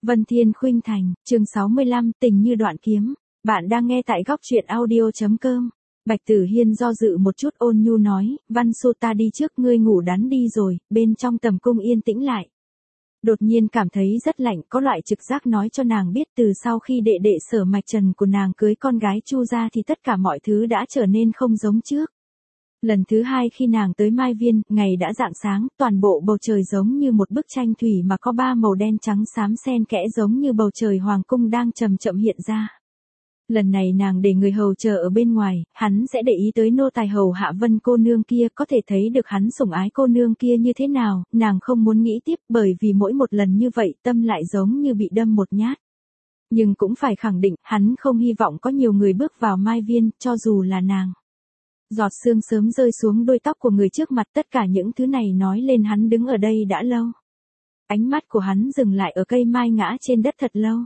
Vân Thiên Khuynh Thành, chương 65, tình như đoạn kiếm. Bạn đang nghe tại góc truyện audio.com. Bạch Tử Hiên do dự một chút ôn nhu nói, Văn Xu ta đi trước, ngươi ngủ đắn đi rồi, bên trong tầm cung yên tĩnh lại. Đột nhiên cảm thấy rất lạnh, có loại trực giác nói cho nàng biết từ sau khi đệ đệ Sở Mạch Trần của nàng cưới con gái Chu ra thì tất cả mọi thứ đã trở nên không giống trước. Lần thứ hai khi nàng tới Mai Viên, ngày đã rạng sáng, toàn bộ bầu trời giống như một bức tranh thủy mà có ba màu đen trắng xám xen kẽ giống như bầu trời hoàng cung đang chậm chậm hiện ra. Lần này nàng để người hầu chờ ở bên ngoài, hắn sẽ để ý tới nô tài hầu hạ Vân cô nương kia, có thể thấy được hắn sủng ái cô nương kia như thế nào, nàng không muốn nghĩ tiếp bởi vì mỗi một lần như vậy tâm lại giống như bị đâm một nhát. Nhưng cũng phải khẳng định, hắn không hy vọng có nhiều người bước vào Mai Viên, cho dù là nàng. Giọt sương sớm rơi xuống đôi tóc của người trước mặt, tất cả những thứ này nói lên hắn đứng ở đây đã lâu. Ánh mắt của hắn dừng lại ở cây mai ngã trên đất thật lâu.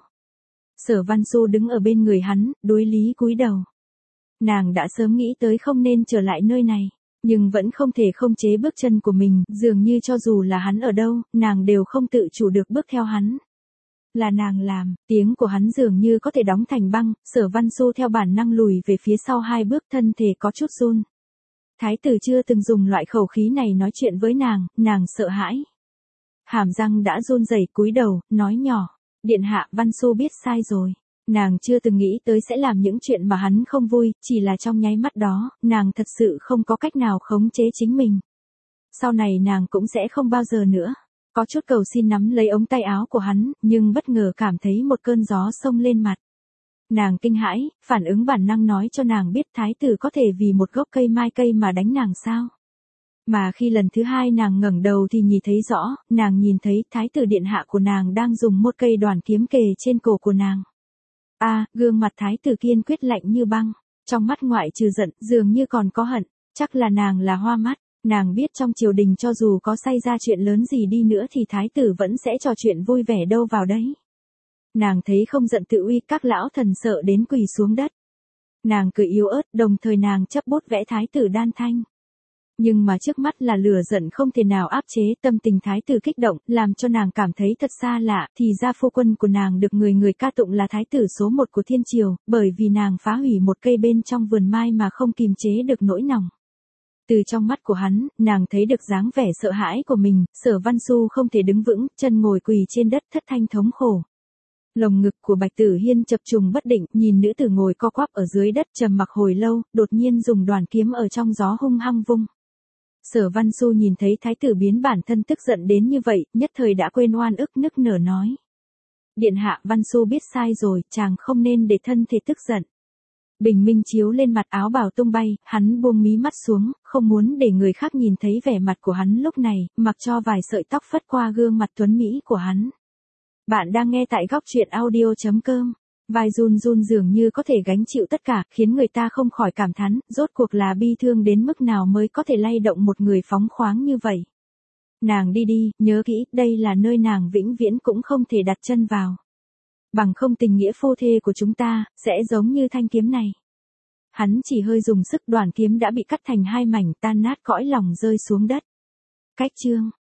Sở Văn Xu đứng ở bên người hắn, đối lý cúi đầu. Nàng đã sớm nghĩ tới không nên trở lại nơi này, nhưng vẫn không thể không chế bước chân của mình, dường như cho dù là hắn ở đâu, nàng đều không tự chủ được bước theo hắn. Là nàng làm, tiếng của hắn dường như có thể đóng thành băng, Sở Văn Xu theo bản năng lùi về phía sau hai bước, thân thể có chút run. Thái tử chưa từng dùng loại khẩu khí này nói chuyện với nàng sợ hãi. Hàm răng đã run rẩy cúi đầu, nói nhỏ, điện hạ, Văn Xu biết sai rồi. Nàng chưa từng nghĩ tới sẽ làm những chuyện mà hắn không vui, chỉ là trong nháy mắt đó, nàng thật sự không có cách nào khống chế chính mình. Sau này nàng cũng sẽ không bao giờ nữa. Có chút cầu xin nắm lấy ống tay áo của hắn, nhưng bất ngờ cảm thấy một cơn gió xông lên mặt. Nàng kinh hãi, phản ứng bản năng nói cho nàng biết thái tử có thể vì một gốc cây mai cây mà đánh nàng sao. Mà khi lần thứ hai nàng ngẩng đầu thì nhìn thấy rõ, nàng nhìn thấy thái tử điện hạ của nàng đang dùng một cây đoàn kiếm kề trên cổ của nàng. Gương mặt thái tử kiên quyết lạnh như băng, trong mắt ngoại trừ giận, dường như còn có hận, chắc là nàng là hoa mắt. Nàng biết trong triều đình cho dù có xảy ra chuyện lớn gì đi nữa thì thái tử vẫn sẽ trò chuyện vui vẻ đâu vào đấy. Nàng thấy không giận tự uy, các lão thần sợ đến quỳ xuống đất. Nàng cười yếu ớt, đồng thời nàng chấp bút vẽ thái tử đan thanh. Nhưng mà trước mắt là lửa giận không thể nào áp chế, tâm tình thái tử kích động, làm cho nàng cảm thấy thật xa lạ, thì ra phu quân của nàng được người ca tụng là thái tử số 1 của thiên triều, bởi vì nàng phá hủy một cây bên trong vườn mai mà không kìm chế được nỗi lòng. Từ trong mắt của hắn, nàng thấy được dáng vẻ sợ hãi của mình, Sở Văn Xu không thể đứng vững, chân ngồi quỳ trên đất thất thanh thống khổ. Lồng ngực của Bạch Tử Hiên chập trùng bất định, nhìn nữ tử ngồi co quắp ở dưới đất trầm mặc hồi lâu, đột nhiên dùng đoàn kiếm ở trong gió hung hăng vung. Sở Văn Xu nhìn thấy thái tử biến bản thân tức giận đến như vậy, nhất thời đã quên oan ức, nức nở nói. Điện hạ, Văn Xu biết sai rồi, chàng không nên để thân thể tức giận. Bình minh chiếu lên mặt, áo bào tung bay, hắn buông mí mắt xuống, không muốn để người khác nhìn thấy vẻ mặt của hắn lúc này, mặc cho vài sợi tóc phất qua gương mặt tuấn mỹ của hắn. Bạn đang nghe tại góc truyện audio.com. Vai run run dường như có thể gánh chịu tất cả, khiến người ta không khỏi cảm thán, rốt cuộc là bi thương đến mức nào mới có thể lay động một người phóng khoáng như vậy. Nàng đi đi, nhớ kỹ, đây là nơi nàng vĩnh viễn cũng không thể đặt chân vào. Bằng không tình nghĩa phu thê của chúng ta, sẽ giống như thanh kiếm này. Hắn chỉ hơi dùng sức, đoàn kiếm đã bị cắt thành hai mảnh, tan nát cõi lòng rơi xuống đất. Cách chương.